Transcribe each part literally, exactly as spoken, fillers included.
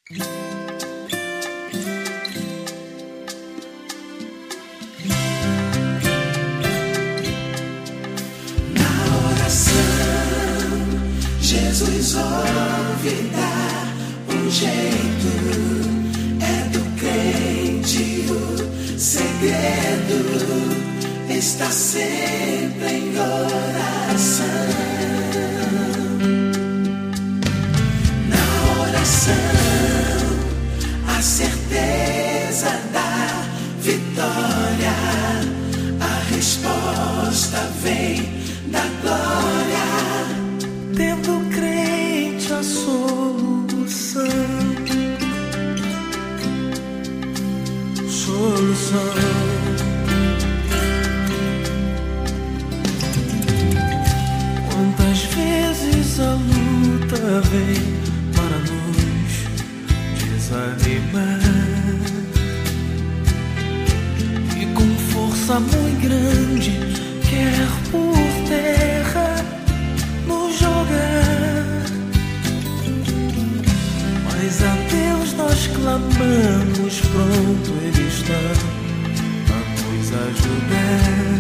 Jesus ouve dar um jeito, é do crente o segredo, está sempre em oração. Na oração, a certeza da vitória, a resposta vem da glória. Tendo crente a solução, solução. Quantas vezes a luta vem para nos desanimar, e com força muito grande quer por terra nos jogar, mas a Deus nós clamamos, pronto Ele está a nos ajudar.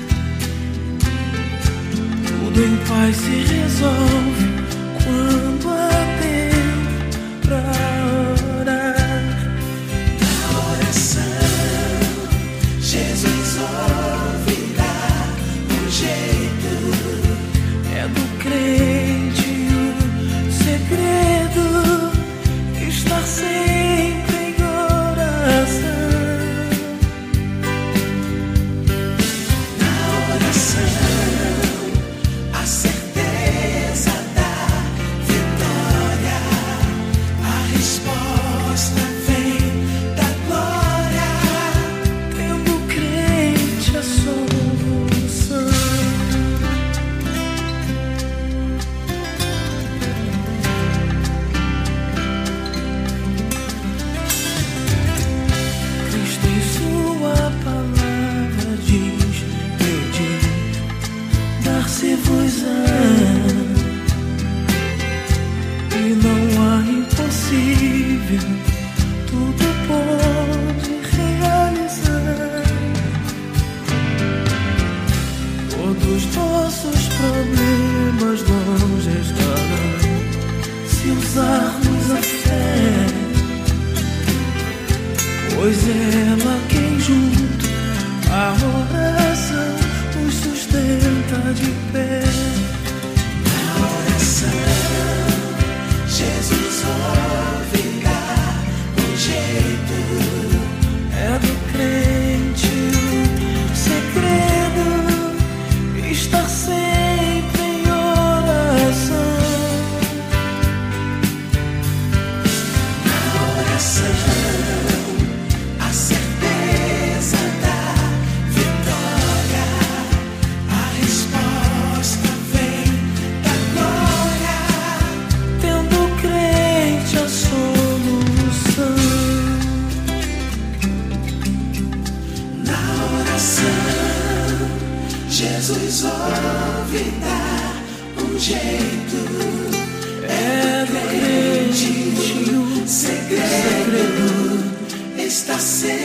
Tudo em paz se resolve quando há tempo pra orar. Na oração, Jesus ouve dar um jeito, é do crente o segredo, estar sempre em oração. Na oração, a certeza da vitória, a resposta vem da glória. Tendo crente a solução. Cristo em sua palavra diz: pedi, dar-se-vos-á, e não há impossível, tudo pode realizar. Todos nossos problemas longe estarão se usarmos a fé, pois ela quem junto a oração nos sustenta de pé. Na oração, Jesus ouve dar um jeito, é do crente o segredo, estar sempre em oração. Na oração, a certeza da vitória, a resposta vem da glória. Tendo crente a solução. Na oração, Jesus ouve dar um jeito, é do crente o segredo, está sempre